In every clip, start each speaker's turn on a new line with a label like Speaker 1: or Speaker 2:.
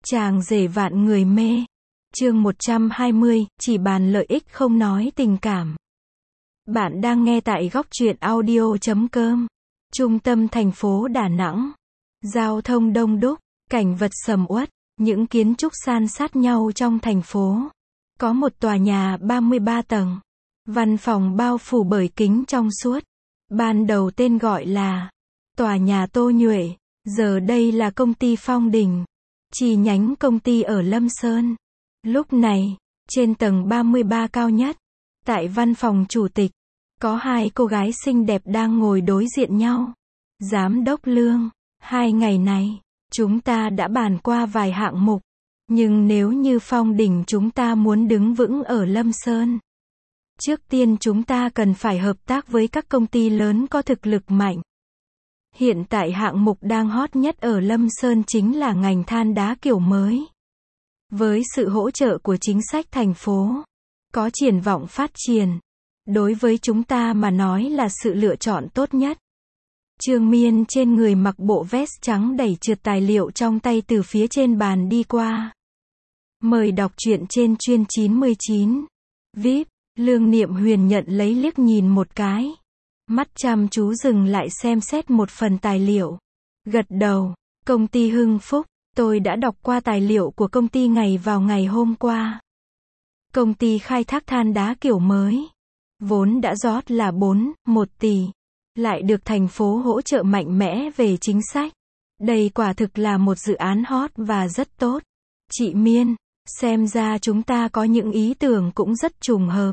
Speaker 1: Chàng rể vạn người mê. Chương 120, chỉ bàn lợi ích không nói tình cảm. Bạn đang nghe tại góc truyện audio.com. Trung tâm thành phố Đà Nẵng. Giao thông đông đúc, cảnh vật sầm uất, những kiến trúc san sát nhau trong thành phố. Có một tòa nhà 33 tầng. Văn phòng bao phủ bởi kính trong suốt. Ban đầu tên gọi là tòa nhà Tô Nhuệ, giờ đây là công ty Phong Đình, chi nhánh công ty ở Lâm Sơn. Lúc này, trên tầng 33 cao nhất, tại văn phòng chủ tịch, có hai cô gái xinh đẹp đang ngồi đối diện nhau. Giám đốc Lương, 2 ngày này, chúng ta đã bàn qua vài hạng mục, nhưng nếu như Phong Đình chúng ta muốn đứng vững ở Lâm Sơn, trước tiên chúng ta cần phải hợp tác với các công ty lớn có thực lực mạnh. Hiện tại hạng mục đang hot nhất ở Lâm Sơn chính là ngành than đá kiểu mới. Với sự hỗ trợ của chính sách thành phố, có triển vọng phát triển. Đối với chúng ta mà nói là sự lựa chọn tốt nhất. Trương Miên trên người mặc bộ vest trắng đẩy trượt tài liệu trong tay từ phía trên bàn đi qua. Mời đọc truyện trên chuyên 99. VIP, Lương Niệm Huyền nhận lấy liếc nhìn một cái. Mắt chăm chú dừng lại xem xét một phần tài liệu. Gật đầu, công ty Hưng Phúc, tôi đã đọc qua tài liệu của công ty vào ngày hôm qua. Công ty khai thác than đá kiểu mới. Vốn đã rót là 1 tỷ. Lại được thành phố hỗ trợ mạnh mẽ về chính sách. Đây quả thực là một dự án hot và rất tốt. Chị Miên, xem ra chúng ta có những ý tưởng cũng rất trùng hợp.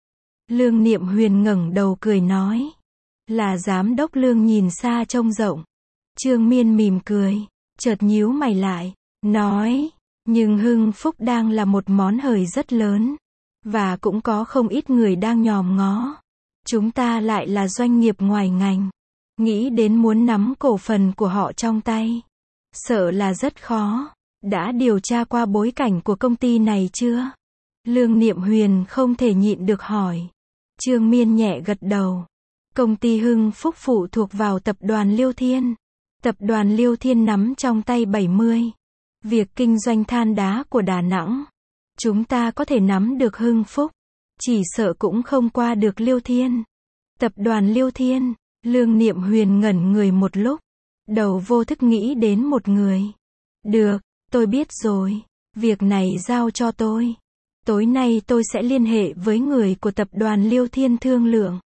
Speaker 1: Lương Niệm Huyền ngẩng đầu cười nói. Là giám đốc Lương nhìn xa trông rộng. Trương Miên mỉm cười, chợt nhíu mày lại, nói, nhưng Hưng Phúc đang là một món hời rất lớn. Và cũng có không ít người đang nhòm ngó. Chúng ta lại là doanh nghiệp ngoài ngành. Nghĩ đến muốn nắm cổ phần của họ trong tay. Sợ là rất khó. Đã điều tra qua bối cảnh của công ty này chưa? Lương Niệm Huyền không thể nhịn được hỏi. Trương Miên nhẹ gật đầu. Công ty Hưng Phúc phụ thuộc vào tập đoàn Liêu Thiên. Tập đoàn Liêu Thiên nắm trong tay 70. Việc kinh doanh than đá của Đà Nẵng. Chúng ta có thể nắm được Hưng Phúc. Chỉ sợ cũng không qua được Liêu Thiên. Tập đoàn Liêu Thiên. Lương Niệm Huyền ngẩn người một lúc. Đầu vô thức nghĩ đến một người. Được, tôi biết rồi. Việc này giao cho tôi. Tối nay tôi sẽ liên hệ với người của tập đoàn Liêu Thiên thương lượng.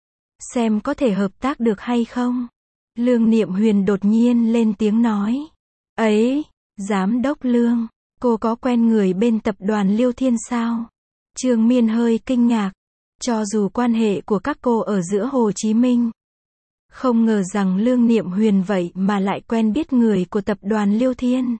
Speaker 1: Xem có thể hợp tác được hay không. Lương Niệm Huyền đột nhiên lên tiếng nói. Ấy, giám đốc Lương, cô có quen người bên tập đoàn Liêu Thiên sao? Trương Miên hơi kinh ngạc. Cho dù quan hệ của các cô ở giữa Hồ Chí Minh. Không ngờ rằng Lương Niệm Huyền vậy mà lại quen biết người của tập đoàn Liêu Thiên.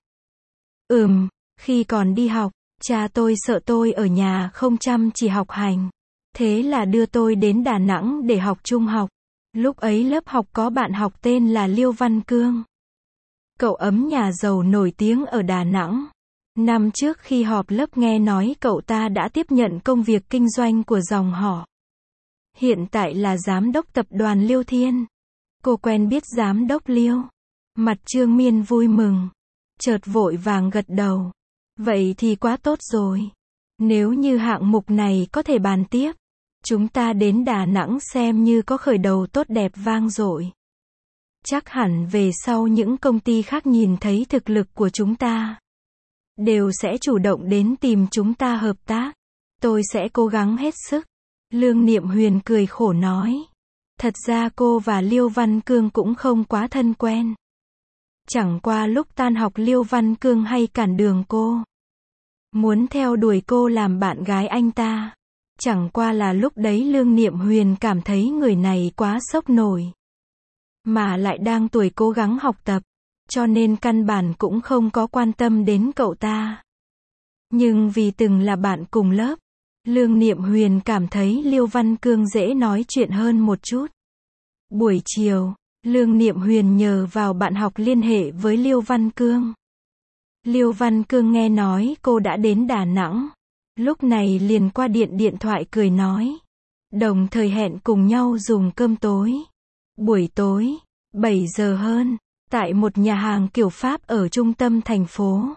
Speaker 1: Khi còn đi học, cha tôi sợ tôi ở nhà không chăm chỉ học hành. Thế là đưa tôi đến Đà Nẵng để học trung học. Lúc ấy lớp học có bạn học tên là Liêu Văn Cương. Cậu ấm nhà giàu nổi tiếng ở Đà Nẵng. Năm trước khi họp lớp nghe nói cậu ta đã tiếp nhận công việc kinh doanh của dòng họ. Hiện tại là giám đốc tập đoàn Liêu Thiên. Cô quen biết giám đốc Liêu. Mặt Trương Miên vui mừng. Chợt vội vàng gật đầu. Vậy thì quá tốt rồi. Nếu như hạng mục này có thể bàn tiếp, chúng ta đến Đà Nẵng xem như có khởi đầu tốt đẹp vang dội. Chắc hẳn về sau những công ty khác nhìn thấy thực lực của chúng ta, đều sẽ chủ động đến tìm chúng ta hợp tác. Tôi sẽ cố gắng hết sức. Lương Niệm Huyền cười khổ nói. Thật ra cô và Liêu Văn Cương cũng không quá thân quen. Chẳng qua lúc tan học Liêu Văn Cương hay cản đường cô. Muốn theo đuổi cô làm bạn gái anh ta. Chẳng qua là lúc đấy Lương Niệm Huyền cảm thấy người này quá sốc nổi. Mà lại đang tuổi cố gắng học tập. Cho nên căn bản cũng không có quan tâm đến cậu ta. Nhưng vì từng là bạn cùng lớp, Lương Niệm Huyền cảm thấy Liêu Văn Cương dễ nói chuyện hơn một chút. Buổi chiều, Lương Niệm Huyền nhờ vào bạn học liên hệ với Liêu Văn Cương. Liêu Văn Cương nghe nói cô đã đến Đà Nẵng. Lúc này liền qua điện thoại cười nói. Đồng thời hẹn cùng nhau dùng cơm tối. Buổi tối, 7 giờ hơn. Tại một nhà hàng kiểu Pháp ở trung tâm thành phố.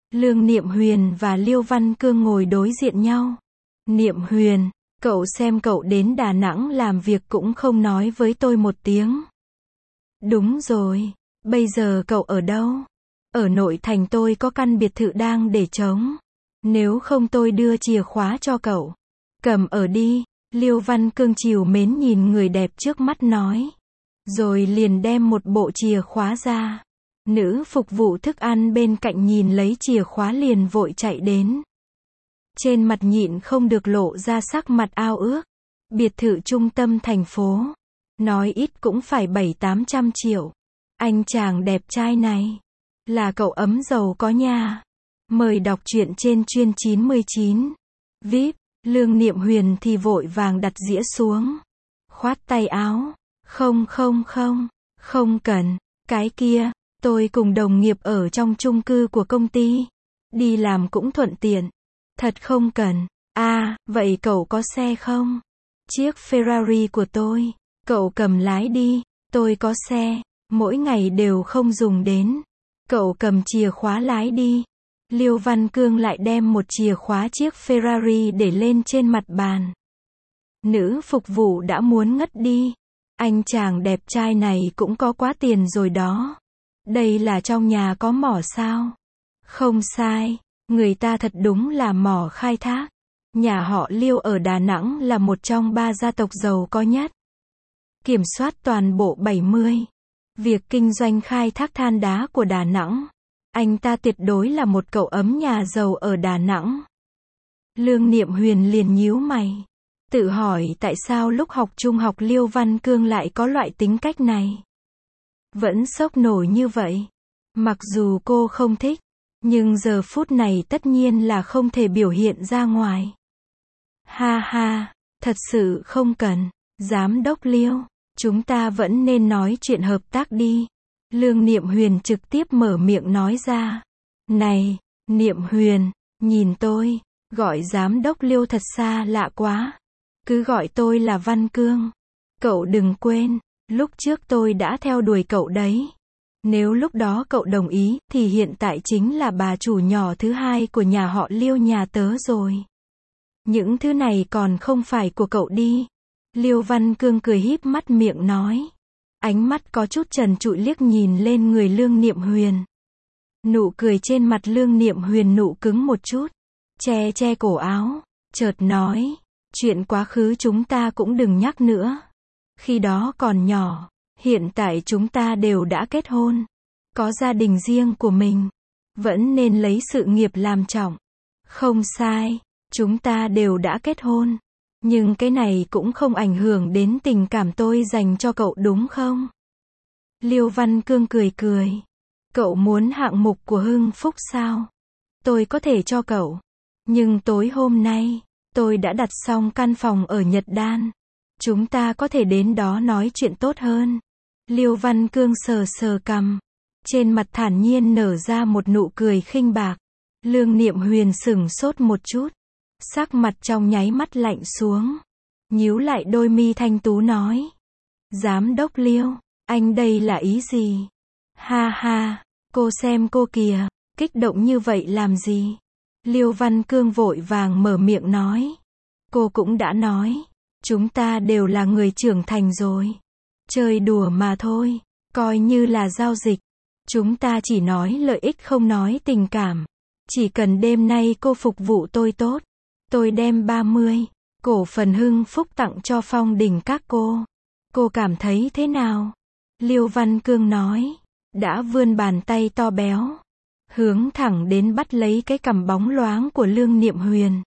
Speaker 1: Lương Niệm Huyền và Liêu Văn Cương ngồi đối diện nhau. Niệm Huyền, cậu xem cậu đến Đà Nẵng làm việc cũng không nói với tôi một tiếng. Đúng rồi, bây giờ cậu ở đâu? Ở nội thành tôi có căn biệt thự đang để trống. Nếu không tôi đưa chìa khóa cho cậu. Cầm ở đi, Liêu Văn Cương trìu mến nhìn người đẹp trước mắt nói. Rồi liền đem một bộ chìa khóa ra. Nữ phục vụ thức ăn bên cạnh nhìn lấy chìa khóa liền vội chạy đến. Trên mặt nhịn không được lộ ra sắc mặt ao ước. Biệt thự trung tâm thành phố. Nói ít cũng phải 700-800 triệu. Anh chàng đẹp trai này. Là cậu ấm giàu có nha. Mời đọc truyện trên chuyên 99. VIP, Lương Niệm Huyền thì vội vàng đặt dĩa xuống. Khoát tay áo. Không cần. Cái kia, tôi cùng đồng nghiệp ở trong chung cư của công ty. Đi làm cũng thuận tiện. Thật không cần. À, vậy cậu có xe không? Chiếc Ferrari của tôi. Cậu cầm lái đi. Tôi có xe. Mỗi ngày đều không dùng đến. Cậu cầm chìa khóa lái đi. Liêu Văn Cương lại đem một chìa khóa chiếc Ferrari để lên trên mặt bàn. Nữ phục vụ đã muốn ngất đi. Anh chàng đẹp trai này cũng có quá tiền rồi đó. Đây là trong nhà có mỏ sao? Không sai. Người ta thật đúng là mỏ khai thác. Nhà họ Liêu ở Đà Nẵng là một trong 3 gia tộc giàu có nhất. Kiểm soát toàn bộ 70. Việc kinh doanh khai thác than đá của Đà Nẵng. Anh ta tuyệt đối là một cậu ấm nhà giàu ở Đà Nẵng. Lương Niệm Huyền liền nhíu mày. Tự hỏi tại sao lúc học trung học Liêu Văn Cương lại có loại tính cách này. Vẫn sốc nổi như vậy. Mặc dù cô không thích. Nhưng giờ phút này tất nhiên là không thể biểu hiện ra ngoài. Ha ha, thật sự không cần. Giám đốc Liêu, chúng ta vẫn nên nói chuyện hợp tác đi. Lương Niệm Huyền trực tiếp mở miệng nói ra. Này, Niệm Huyền, nhìn tôi, gọi giám đốc Liêu thật xa lạ quá. Cứ gọi tôi là Văn Cương. Cậu đừng quên, lúc trước tôi đã theo đuổi cậu đấy. Nếu lúc đó cậu đồng ý, thì hiện tại chính là bà chủ nhỏ thứ hai của nhà họ Liêu nhà tớ rồi. Những thứ này còn không phải của cậu đi. Liêu Văn Cương cười híp mắt miệng nói. Ánh mắt có chút trần trụi liếc nhìn lên người Lương Niệm Huyền. Nụ cười trên mặt Lương Niệm Huyền nụ cứng một chút. Che cổ áo. Chợt nói. Chuyện quá khứ chúng ta cũng đừng nhắc nữa. Khi đó còn nhỏ. Hiện tại chúng ta đều đã kết hôn. Có gia đình riêng của mình. Vẫn nên lấy sự nghiệp làm trọng. Không sai. Chúng ta đều đã kết hôn. Nhưng cái này cũng không ảnh hưởng đến tình cảm tôi dành cho cậu đúng không? Liêu Văn Cương cười cười. Cậu muốn hạng mục của Hưng Phúc sao? Tôi có thể cho cậu. Nhưng tối hôm nay, tôi đã đặt xong căn phòng ở Nhật Đan. Chúng ta có thể đến đó nói chuyện tốt hơn. Liêu Văn Cương sờ cằm. Trên mặt thản nhiên nở ra một nụ cười khinh bạc. Lương Niệm Huyền sửng sốt một chút. Sắc mặt trong nháy mắt lạnh xuống. Nhíu lại đôi mi thanh tú nói. Giám đốc Liêu, anh đây là ý gì? Ha ha, cô xem cô kìa, kích động như vậy làm gì? Liêu Văn Cương vội vàng mở miệng nói. Cô cũng đã nói. Chúng ta đều là người trưởng thành rồi. Chơi đùa mà thôi, coi như là giao dịch. Chúng ta chỉ nói lợi ích không nói tình cảm. Chỉ cần đêm nay cô phục vụ tôi tốt. Tôi đem 30 cổ phần Hưng Phúc tặng cho Phong Đình các cô. Cô cảm thấy thế nào? Liêu Văn Cương nói. Đã vươn bàn tay to béo. Hướng thẳng đến bắt lấy cái cằm bóng loáng của Lương Niệm Huyền.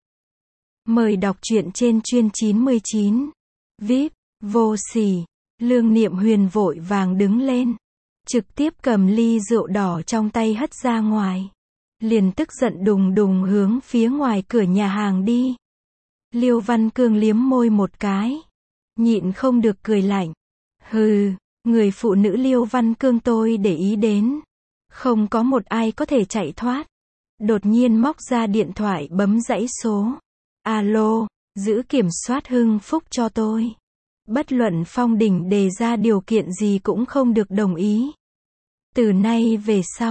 Speaker 1: Mời đọc truyện trên chuyên 99. VIP, vô sỉ. Lương Niệm Huyền vội vàng đứng lên. Trực tiếp cầm ly rượu đỏ trong tay hất ra ngoài. Liền tức giận đùng đùng hướng phía ngoài cửa nhà hàng đi. Liêu Văn Cương liếm môi một cái. Nhịn không được cười lạnh. Hừ, người phụ nữ Liêu Văn Cương tôi để ý đến. Không có một ai có thể chạy thoát. Đột nhiên móc ra điện thoại bấm dãy số. Alo, giữ kiểm soát Hưng Phúc cho tôi. Bất luận Phong Đình đề ra điều kiện gì cũng không được đồng ý. Từ nay về sau,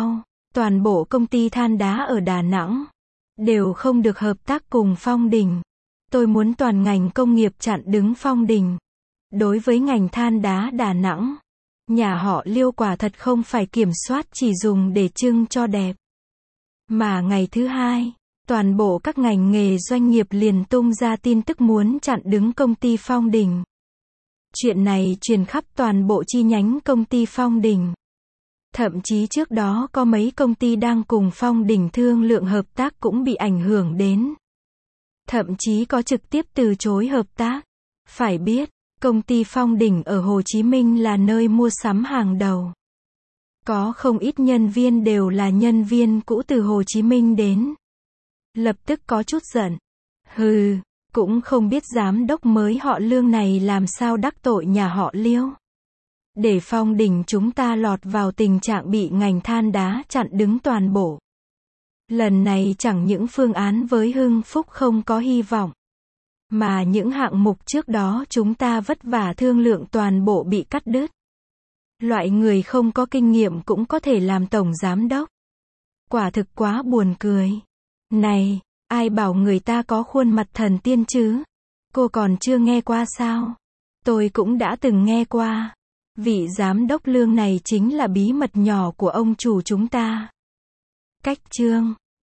Speaker 1: Toàn bộ công ty than đá ở Đà Nẵng đều không được hợp tác cùng Phong Đình. Tôi muốn toàn ngành công nghiệp chặn đứng Phong Đình. Đối với ngành than đá Đà Nẵng, nhà họ Liêu quả thật không phải kiểm soát chỉ dùng để trưng cho đẹp. Mà ngày thứ hai, toàn bộ các ngành nghề doanh nghiệp liền tung ra tin tức muốn chặn đứng công ty Phong Đình. Chuyện này truyền khắp toàn bộ chi nhánh công ty Phong Đình. Thậm chí trước đó có mấy công ty đang cùng Phong Đình thương lượng hợp tác cũng bị ảnh hưởng đến. Thậm chí có trực tiếp từ chối hợp tác. Phải biết, công ty Phong Đình ở Hồ Chí Minh là nơi mua sắm hàng đầu. Có không ít nhân viên đều là nhân viên cũ từ Hồ Chí Minh đến. Lập tức có chút giận. Hừ, cũng không biết giám đốc mới họ Lương này làm sao đắc tội nhà họ Liêu. Để Phong Đình chúng ta lọt vào tình trạng bị ngành than đá chặn đứng toàn bộ. Lần này chẳng những phương án với Hưng Phúc không có hy vọng, mà những hạng mục trước đó chúng ta vất vả thương lượng toàn bộ bị cắt đứt. Loại người không có kinh nghiệm cũng có thể làm tổng giám đốc. Quả thực quá buồn cười. Này, ai bảo người ta có khuôn mặt thần tiên chứ? Cô còn chưa nghe qua sao? Tôi cũng đã từng nghe qua. Vị giám đốc Lương này chính là bí mật nhỏ của ông chủ chúng ta. Cách chương